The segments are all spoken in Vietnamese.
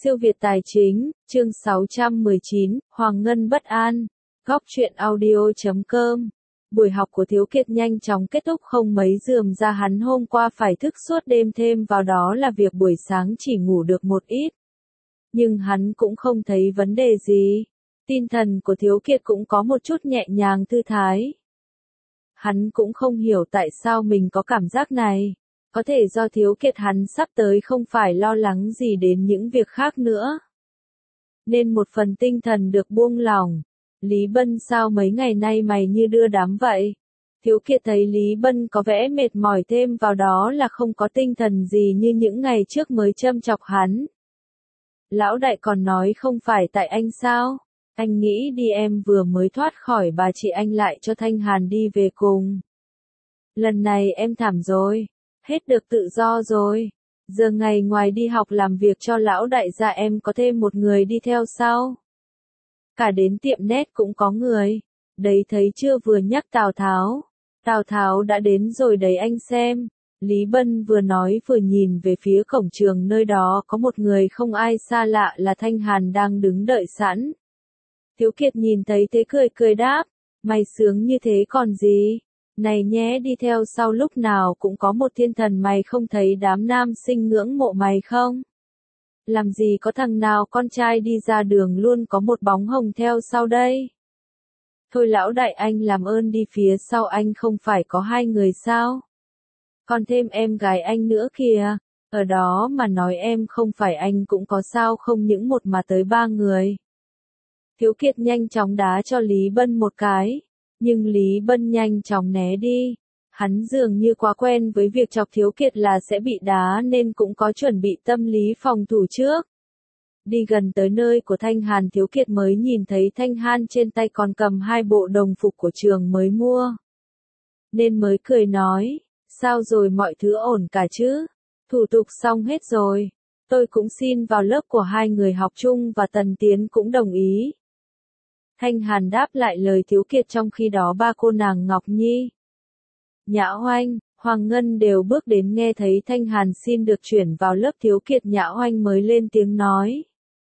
Siêu Việt Tài Chính, chương 619, Hoàng Ngân bất an. Góc truyện audio.com. Buổi học của Thiếu Kiệt nhanh chóng kết thúc không mấy rườm ra, hắn hôm qua phải thức suốt đêm, thêm vào đó là việc buổi sáng chỉ ngủ được một ít. Nhưng hắn cũng không thấy vấn đề gì. Tinh thần của Thiếu Kiệt cũng có một chút nhẹ nhàng thư thái. Hắn cũng không hiểu tại sao mình có cảm giác này. Có thể do Thiếu Kiệt hắn sắp tới không phải lo lắng gì đến những việc khác nữa. Nên một phần tinh thần được buông lỏng. Lý Bân, sao mấy ngày nay mày như đưa đám vậy? Thiếu Kiệt thấy Lý Bân có vẻ mệt mỏi, thêm vào đó là không có tinh thần gì như những ngày trước mới châm chọc hắn. Lão đại còn nói không phải tại anh sao? Anh nghĩ đi, em vừa mới thoát khỏi bà chị anh lại cho Thanh Hàn đi về cùng. Lần này em thảm rồi. Hết được tự do rồi. Giờ ngày ngoài đi học làm việc cho lão đại gia em có thêm một người đi theo sau. Cả đến tiệm nét cũng có người. Đấy thấy chưa, vừa nhắc Tào Tháo. Tào Tháo đã đến rồi đấy anh xem. Lý Bân vừa nói vừa nhìn về phía cổng trường, nơi đó có một người không ai xa lạ là Thanh Hàn đang đứng đợi sẵn. Thiếu Kiệt nhìn thấy thế cười cười đáp. Mày sướng như thế còn gì? Này nhé, đi theo sau lúc nào cũng có một thiên thần, mày không thấy đám nam sinh ngưỡng mộ mày không? Làm gì có thằng nào con trai đi ra đường luôn có một bóng hồng theo sau đây? Thôi lão đại, anh làm ơn đi phía sau, anh không phải có hai người sao? Còn thêm em gái anh nữa kìa, ở đó mà nói em không phải anh cũng có sao không những một mà tới ba người. Thiếu Kiệt nhanh chóng đá cho Lý Bân một cái. Nhưng Lý Bân nhanh chóng né đi. Hắn dường như quá quen với việc chọc Thiếu Kiệt là sẽ bị đá nên cũng có chuẩn bị tâm lý phòng thủ trước. Đi gần tới nơi của Thanh Hàn, Thiếu Kiệt mới nhìn thấy Thanh Hàn trên tay còn cầm hai bộ đồng phục của trường mới mua. Nên mới cười nói, sao rồi, mọi thứ ổn cả chứ? Thủ tục xong hết rồi. Tôi cũng xin vào lớp của hai người học chung và Tần Tiến cũng đồng ý. Thanh Hàn đáp lại lời Thiếu Kiệt, trong khi đó ba cô nàng Ngọc Nhi, Nhã Oanh, Hoàng Ngân đều bước đến. Nghe thấy Thanh Hàn xin được chuyển vào lớp Thiếu Kiệt, Nhã Oanh mới lên tiếng nói.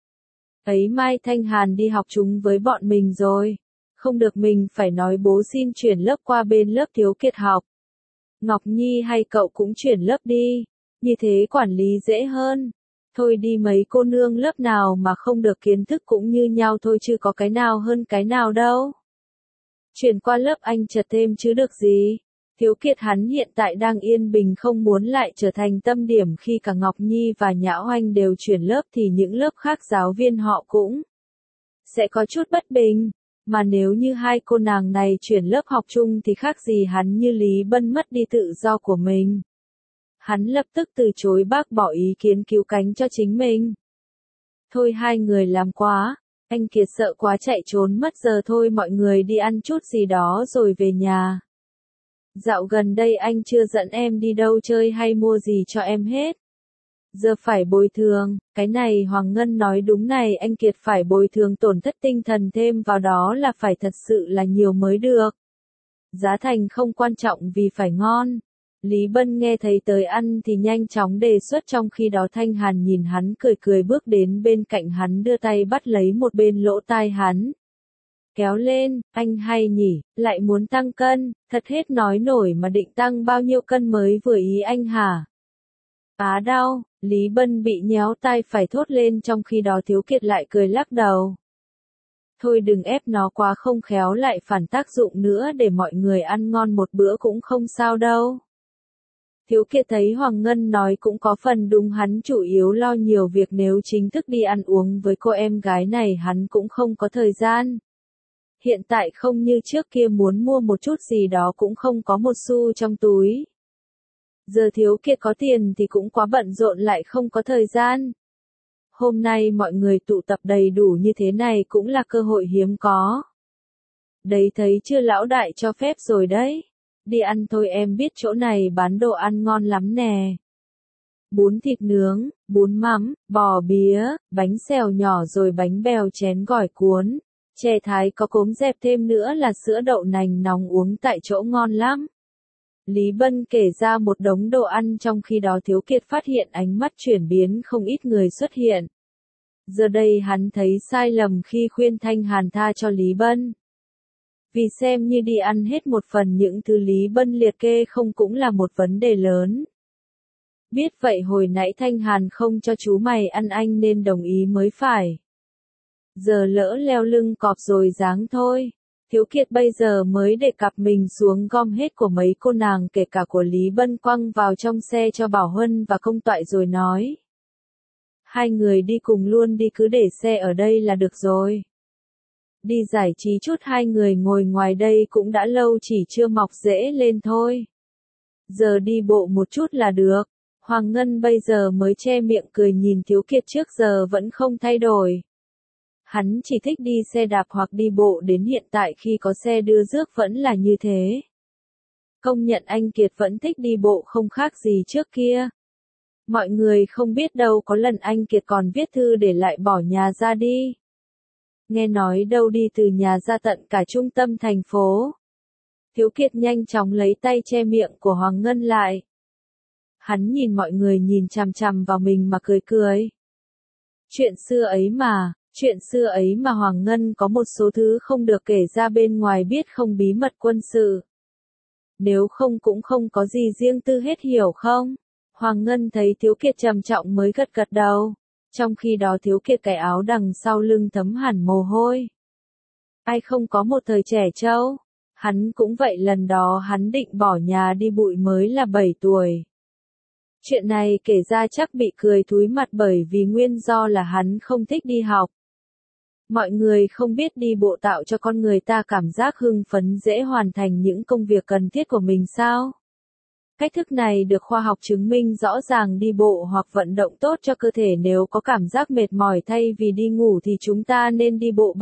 Ấy, mai Thanh Hàn đi học chung với bọn mình rồi. Không được, mình phải nói bố xin chuyển lớp qua bên lớp Thiếu Kiệt học. Ngọc Nhi, hay cậu cũng chuyển lớp đi. Như thế quản lý dễ hơn. Thôi đi, mấy cô nương lớp nào mà không được kiến thức cũng như nhau thôi chứ có cái nào hơn cái nào đâu. Chuyển qua lớp anh chật thêm chứ được gì. Thiếu Kiệt hắn hiện tại đang yên bình, không muốn lại trở thành tâm điểm. Khi cả Ngọc Nhi và Nhã Oanh đều chuyển lớp thì những lớp khác giáo viên họ cũng sẽ có chút bất bình. Mà nếu như hai cô nàng này chuyển lớp học chung thì khác gì hắn như Lý Bân mất đi tự do của mình. Hắn lập tức từ chối, bác bỏ ý kiến cứu cánh cho chính mình. Thôi hai người làm quá, anh Kiệt sợ quá chạy trốn mất, giờ thôi mọi người đi ăn chút gì đó rồi về nhà. Dạo gần đây anh chưa dẫn em đi đâu chơi hay mua gì cho em hết. Giờ phải bồi thường, cái này Hoàng Ngân nói đúng này, anh Kiệt phải bồi thường tổn thất tinh thần, thêm vào đó là phải thật sự là nhiều mới được. Giá thành không quan trọng vì phải ngon. Lý Bân nghe thấy tới ăn thì nhanh chóng đề xuất, trong khi đó Thanh Hàn nhìn hắn cười cười bước đến bên cạnh hắn, đưa tay bắt lấy một bên lỗ tai hắn. Kéo lên, anh hay nhỉ, lại muốn tăng cân, thật hết nói nổi, mà định tăng bao nhiêu cân mới vừa ý anh hả? Á đau, Lý Bân bị nhéo tai phải thốt lên, trong khi đó Thiếu Kiệt lại cười lắc đầu. Thôi đừng ép nó quá, không khéo lại phản tác dụng nữa, để mọi người ăn ngon một bữa cũng không sao đâu. Thiếu Kiệt thấy Hoàng Ngân nói cũng có phần đúng, hắn chủ yếu lo nhiều việc, nếu chính thức đi ăn uống với cô em gái này hắn cũng không có thời gian. Hiện tại không như trước kia, muốn mua một chút gì đó cũng không có một xu trong túi. Giờ Thiếu Kiệt có tiền thì cũng quá bận rộn, lại không có thời gian. Hôm nay mọi người tụ tập đầy đủ như thế này cũng là cơ hội hiếm có. Đấy thấy chưa, lão đại cho phép rồi đấy. Đi ăn thôi, em biết chỗ này bán đồ ăn ngon lắm nè. Bún thịt nướng, bún mắm, bò bía, bánh xèo nhỏ rồi bánh bèo chén gỏi cuốn, chè thái có cốm dẹp, thêm nữa là sữa đậu nành nóng uống tại chỗ ngon lắm. Lý Bân kể ra một đống đồ ăn, trong khi đó Thiếu Kiệt phát hiện ánh mắt chuyển biến, không ít người xuất hiện. Giờ đây hắn thấy sai lầm khi khuyên Thanh Hàn tha cho Lý Bân. Vì xem như đi ăn hết một phần những thứ Lý Bân liệt kê không cũng là một vấn đề lớn. Biết vậy hồi nãy Thanh Hàn không cho chú mày ăn anh nên đồng ý mới phải. Giờ lỡ leo lưng cọp rồi dáng thôi. Thiếu Kiệt bây giờ mới để cặp mình xuống gom hết của mấy cô nàng kể cả của Lý Bân quăng vào trong xe cho Bảo Huân và Công Toại rồi nói. Hai người đi cùng luôn đi, cứ để xe ở đây là được rồi. Đi giải trí chút, hai người ngồi ngoài đây cũng đã lâu chỉ chưa mọc rễ lên thôi. Giờ đi bộ một chút là được. Hoàng Ngân bây giờ mới che miệng cười nhìn Thiếu Kiệt trước giờ vẫn không thay đổi. Hắn chỉ thích đi xe đạp hoặc đi bộ, đến hiện tại khi có xe đưa rước vẫn là như thế. Công nhận anh Kiệt vẫn thích đi bộ không khác gì trước kia. Mọi người không biết đâu, có lần anh Kiệt còn viết thư để lại bỏ nhà ra đi. Nghe nói đâu đi từ nhà ra tận cả trung tâm thành phố. Thiếu Kiệt nhanh chóng lấy tay che miệng của Hoàng Ngân lại. Hắn nhìn mọi người nhìn chằm chằm vào mình mà cười cười. Chuyện xưa ấy mà Hoàng Ngân có một số thứ không được kể ra bên ngoài biết không, bí mật quân sự. Nếu không cũng không có gì riêng tư hết, hiểu không? Hoàng Ngân thấy Thiếu Kiệt trầm trọng mới gật gật đầu. Trong khi đó Thiếu Kiệt cái áo đằng sau lưng thấm hẳn mồ hôi. Ai không có một thời trẻ trâu? Hắn cũng vậy, lần đó hắn định bỏ nhà đi bụi mới là 7 tuổi. Chuyện này kể ra chắc bị cười thúi mặt bởi vì nguyên do là hắn không thích đi học. Mọi người không biết đi bộ tạo cho con người ta cảm giác hưng phấn, dễ hoàn thành những công việc cần thiết của mình sao? Cách thức này được khoa học chứng minh rõ ràng, đi bộ hoặc vận động tốt cho cơ thể. Nếu có cảm giác mệt mỏi thay vì đi ngủ thì chúng ta nên đi bộ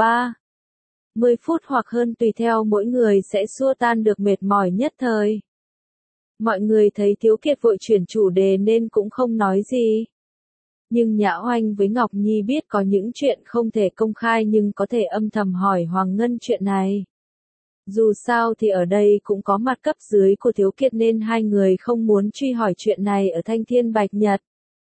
30 phút hoặc hơn tùy theo mỗi người sẽ xua tan được mệt mỏi nhất thời. Mọi người thấy Thiếu Kiệt vội chuyển chủ đề nên cũng không nói gì. Nhưng Nhã Oanh với Ngọc Nhi biết có những chuyện không thể công khai nhưng có thể âm thầm hỏi Hoàng Ngân chuyện này. Dù sao thì ở đây cũng có mặt cấp dưới của Thiếu Kiệt nên hai người không muốn truy hỏi chuyện này ở Thanh Thiên Bạch Nhật.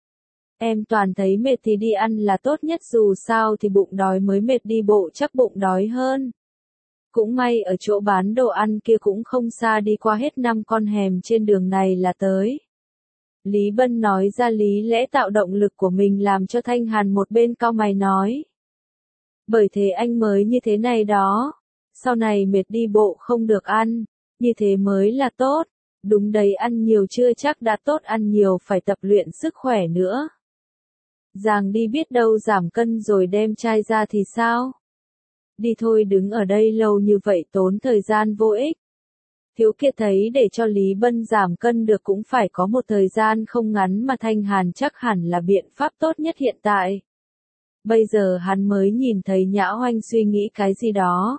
Em toàn thấy mệt thì đi ăn là tốt nhất, dù sao thì bụng đói mới mệt, đi bộ chắc bụng đói hơn. Cũng may ở chỗ bán đồ ăn kia cũng không xa, đi qua hết 5 con hẻm trên đường này là tới. Lý Bân nói ra lý lẽ tạo động lực của mình làm cho Thanh Hàn một bên cau mày nói. Bởi thế anh mới như thế này đó. Sau này mệt đi bộ không được ăn, như thế mới là tốt. Đúng đấy, ăn nhiều chưa chắc đã tốt, ăn nhiều phải tập luyện sức khỏe nữa. Giàng đi biết đâu giảm cân rồi đem chai ra thì sao? Đi thôi, đứng ở đây lâu như vậy tốn thời gian vô ích. Thiếu Kiệt thấy để cho Lý Bân giảm cân được cũng phải có một thời gian không ngắn mà Thanh Hàn chắc hẳn là biện pháp tốt nhất hiện tại. Bây giờ hắn mới nhìn thấy Nhã Oanh suy nghĩ cái gì đó.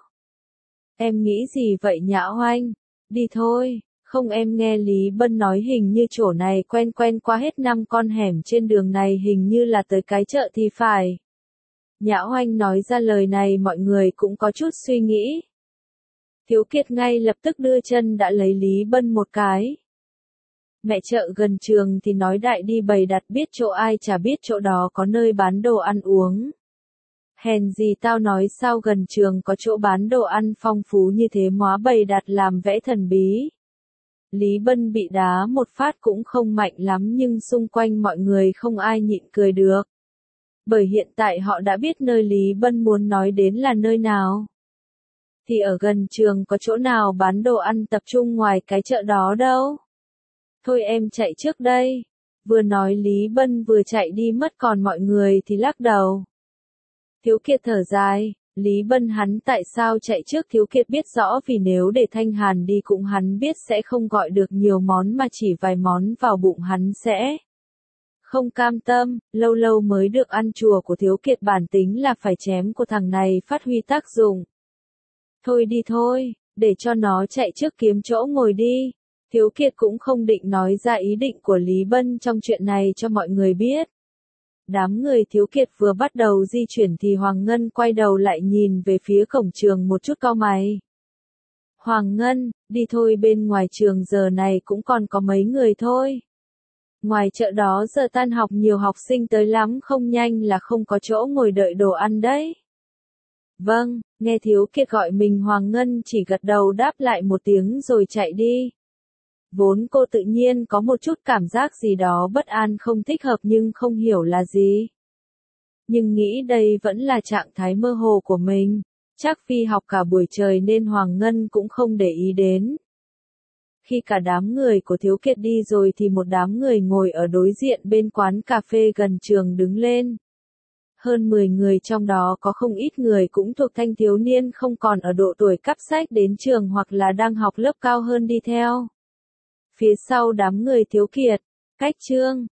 Em nghĩ gì vậy Nhã Oanh? Đi thôi, không em nghe Lý Bân nói hình như chỗ này quen quen, qua hết 5 con hẻm trên đường này hình như là tới cái chợ thì phải. Nhã Oanh nói ra lời này mọi người cũng có chút suy nghĩ. Thiếu Kiệt ngay lập tức đưa chân đã lấy Lý Bân một cái. Mẹ, chợ gần trường thì nói đại đi bày đặt, biết chỗ ai chả biết chỗ đó có nơi bán đồ ăn uống. Hèn gì tao nói sao gần trường có chỗ bán đồ ăn phong phú như thế, móa bày đặt làm vẽ thần bí. Lý Bân bị đá một phát cũng không mạnh lắm nhưng xung quanh mọi người không ai nhịn cười được. Bởi hiện tại họ đã biết nơi Lý Bân muốn nói đến là nơi nào. Thì ở gần trường có chỗ nào bán đồ ăn tập trung ngoài cái chợ đó đâu. Thôi em chạy trước đây. Vừa nói Lý Bân vừa chạy đi mất, còn mọi người thì lắc đầu. Thiếu Kiệt thở dài, Lý Bân hắn tại sao chạy trước? Thiếu Kiệt biết rõ, vì nếu để Thanh Hàn đi cũng hắn biết sẽ không gọi được nhiều món mà chỉ vài món vào bụng hắn sẽ không cam tâm, lâu lâu mới được ăn chùa của Thiếu Kiệt bản tính là phải chém của thằng này phát huy tác dụng. Thôi đi thôi, để cho nó chạy trước kiếm chỗ ngồi đi. Thiếu Kiệt cũng không định nói ra ý định của Lý Bân trong chuyện này cho mọi người biết. Đám người Thiếu Kiệt vừa bắt đầu di chuyển thì Hoàng Ngân quay đầu lại nhìn về phía cổng trường một chút cau mày. Hoàng Ngân, đi thôi, bên ngoài trường giờ này cũng còn có mấy người thôi. Ngoài chợ đó giờ tan học nhiều học sinh tới lắm, không nhanh là không có chỗ ngồi đợi đồ ăn đấy. Vâng, nghe Thiếu Kiệt gọi mình Hoàng Ngân chỉ gật đầu đáp lại một tiếng rồi chạy đi. Vốn cô tự nhiên có một chút cảm giác gì đó bất an không thích hợp nhưng không hiểu là gì. Nhưng nghĩ đây vẫn là trạng thái mơ hồ của mình, chắc Phi học cả buổi trời nên Hoàng Ngân cũng không để ý đến. Khi cả đám người của Thiếu Kiệt đi rồi thì một đám người ngồi ở đối diện bên quán cà phê gần trường đứng lên. Hơn 10 người trong đó có không ít người cũng thuộc thanh thiếu niên không còn ở độ tuổi cắp sách đến trường hoặc là đang học lớp cao hơn đi theo. Phía sau đám người Thiếu Kiệt, cách Trương